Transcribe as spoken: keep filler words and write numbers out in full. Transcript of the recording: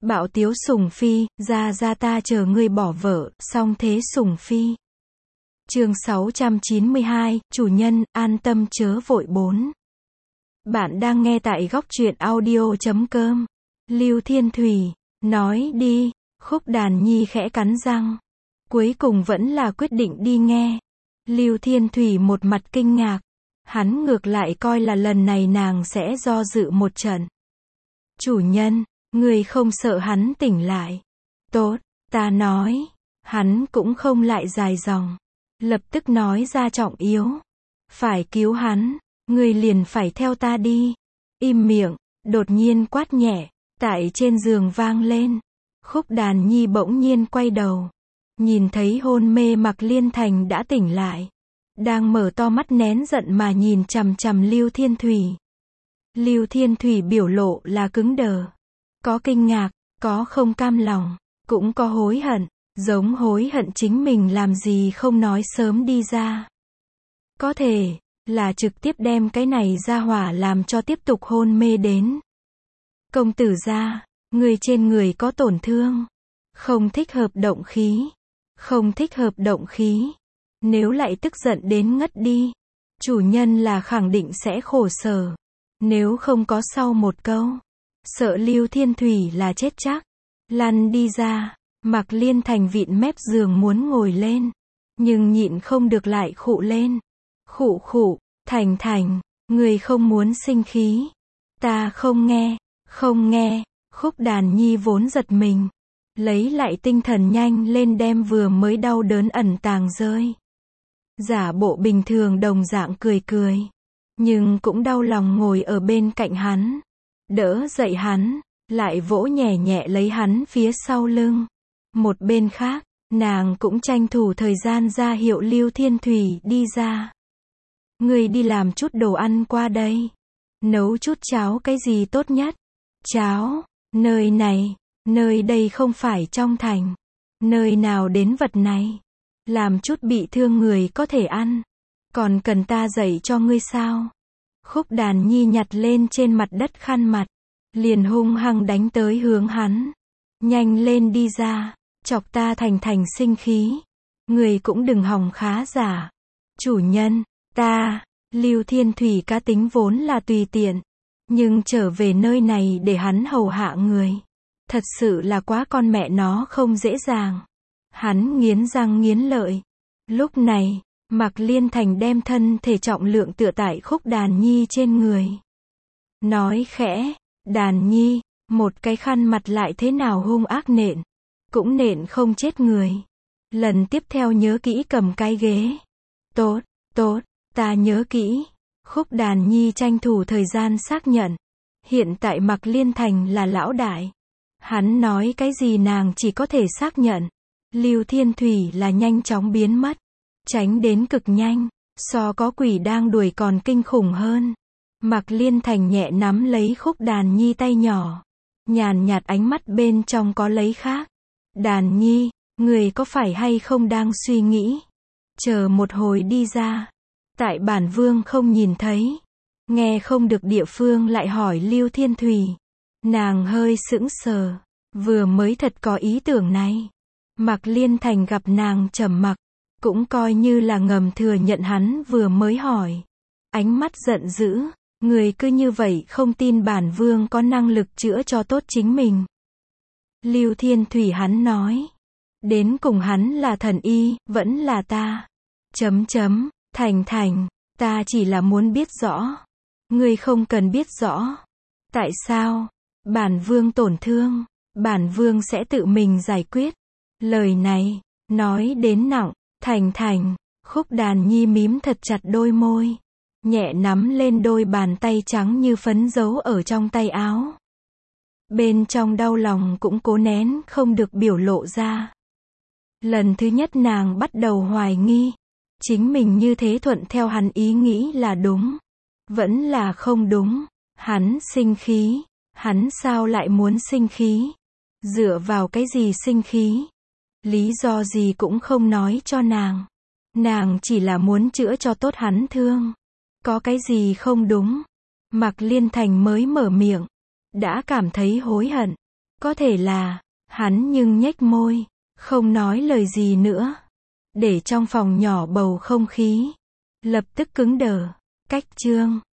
Bạo tiếu Sùng Phi, ra ra ta chờ ngươi bỏ vợ, song thế Sùng Phi. Chương sáu trăm chín mươi hai, chủ nhân, an tâm chớ vội bốn. Bạn đang nghe tại góc truyện audio chấm com. Lưu Thiên Thủy, nói đi, Khúc Đàn Nhi khẽ cắn răng. Cuối cùng vẫn là quyết định đi nghe. Lưu Thiên Thủy một mặt kinh ngạc. Hắn ngược lại coi là lần này nàng sẽ do dự một trận. Chủ nhân, người không sợ hắn tỉnh lại. Tốt, ta nói. Hắn cũng không lại dài dòng. Lập tức nói ra trọng yếu. Phải cứu hắn, người liền phải theo ta đi. Im miệng, đột nhiên quát nhẹ, tại trên giường vang lên. Khúc Đàn Nhi bỗng nhiên quay đầu. Nhìn thấy hôn mê Mạc Liên Thành đã tỉnh lại. Đang mở to mắt nén giận mà nhìn chằm chằm Lưu Thiên Thủy. Lưu Thiên Thủy biểu lộ là cứng đờ. Có kinh ngạc, có không cam lòng, cũng có hối hận, giống hối hận chính mình làm gì không nói sớm đi ra. Có thể, là trực tiếp đem cái này ra hỏa làm cho tiếp tục hôn mê đến. Công tử gia, người trên người có tổn thương. Không thích hợp động khí. Không thích hợp động khí. Nếu lại tức giận đến ngất đi, chủ nhân là khẳng định sẽ khổ sở. Nếu không có sau một câu, sợ Lưu Thiên Thủy là chết chắc. Lăn đi ra, Mạc Liên Thành vịn mép giường muốn ngồi lên, nhưng nhịn không được lại khụ lên. Khụ khụ, Thành Thành, người không muốn sinh khí. Ta không nghe, không nghe. Khúc Đàn Nhi vốn giật mình, lấy lại tinh thần nhanh lên đem vừa mới đau đớn ẩn tàng rơi. Giả bộ bình thường đồng dạng cười cười, nhưng cũng đau lòng ngồi ở bên cạnh hắn, đỡ dậy hắn, lại vỗ nhẹ nhẹ lấy hắn phía sau lưng. Một bên khác, nàng cũng tranh thủ thời gian ra hiệu Lưu Thiên Thủy đi ra. Người đi làm chút đồ ăn qua đây, nấu chút cháo cái gì tốt nhất. Cháo, nơi này, nơi đây không phải trong thành, nơi nào đến vật này. Làm chút bị thương người có thể ăn. Còn cần ta dạy cho ngươi sao? Khúc Đàn Nhi nhặt lên trên mặt đất khăn mặt, liền hung hăng đánh tới hướng hắn. Nhanh lên đi ra, chọc ta Thành Thành sinh khí. Người cũng đừng hòng khá giả. Chủ nhân, ta, Lưu Thiên Thủy cá tính vốn là tùy tiện, nhưng trở về nơi này để hắn hầu hạ người, thật sự là quá con mẹ nó không dễ dàng. Hắn nghiến răng nghiến lợi. Lúc này, Mạc Liên Thành đem thân thể trọng lượng tựa tại Khúc Đàn Nhi trên người. Nói khẽ, Đàn Nhi, một cái khăn mặt lại thế nào hung ác nện, cũng nện không chết người. Lần tiếp theo nhớ kỹ cầm cái ghế. Tốt, tốt, ta nhớ kỹ. Khúc Đàn Nhi tranh thủ thời gian xác nhận. Hiện tại Mạc Liên Thành là lão đại. Hắn nói cái gì nàng chỉ có thể xác nhận. Lưu Thiên Thủy là nhanh chóng biến mất, tránh đến cực nhanh, so có quỷ đang đuổi còn kinh khủng hơn. Mạc Liên Thành nhẹ nắm lấy Khúc Đàn Nhi tay nhỏ, nhàn nhạt ánh mắt bên trong có lấy khác. Đàn Nhi, người có phải hay không đang suy nghĩ? Chờ một hồi đi ra, tại bản vương không nhìn thấy, nghe không được địa phương lại hỏi Lưu Thiên Thủy. Nàng hơi sững sờ, vừa mới thật có ý tưởng này. Mạc Liên Thành gặp nàng trầm mặc, cũng coi như là ngầm thừa nhận hắn vừa mới hỏi. Ánh mắt giận dữ, người cứ như vậy không tin bản vương có năng lực chữa cho tốt chính mình. Lưu Thiên Thủy hắn nói, đến cùng hắn là thần y, vẫn là ta. Chấm chấm, Thành Thành, ta chỉ là muốn biết rõ. Người không cần biết rõ. Tại sao? Bản vương tổn thương, bản vương sẽ tự mình giải quyết. Lời này, nói đến nặng. Thành Thành, Khúc Đàn Nhi mím thật chặt đôi môi, nhẹ nắm lên đôi bàn tay trắng như phấn giấu ở trong tay áo. Bên trong đau lòng cũng cố nén không được biểu lộ ra. Lần thứ nhất nàng bắt đầu hoài nghi, chính mình như thế thuận theo hắn ý nghĩ là đúng, vẫn là không đúng. Hắn sinh khí, hắn sao lại muốn sinh khí? Dựa vào cái gì sinh khí? Lý do gì cũng không nói cho nàng. Nàng chỉ là muốn chữa cho tốt hắn thương. Có cái gì không đúng? Mạc Liên Thành mới mở miệng, đã cảm thấy hối hận. Có thể là, hắn nhưng nhếch môi, không nói lời gì nữa. Để trong phòng nhỏ bầu không khí lập tức cứng đờ. Cách chương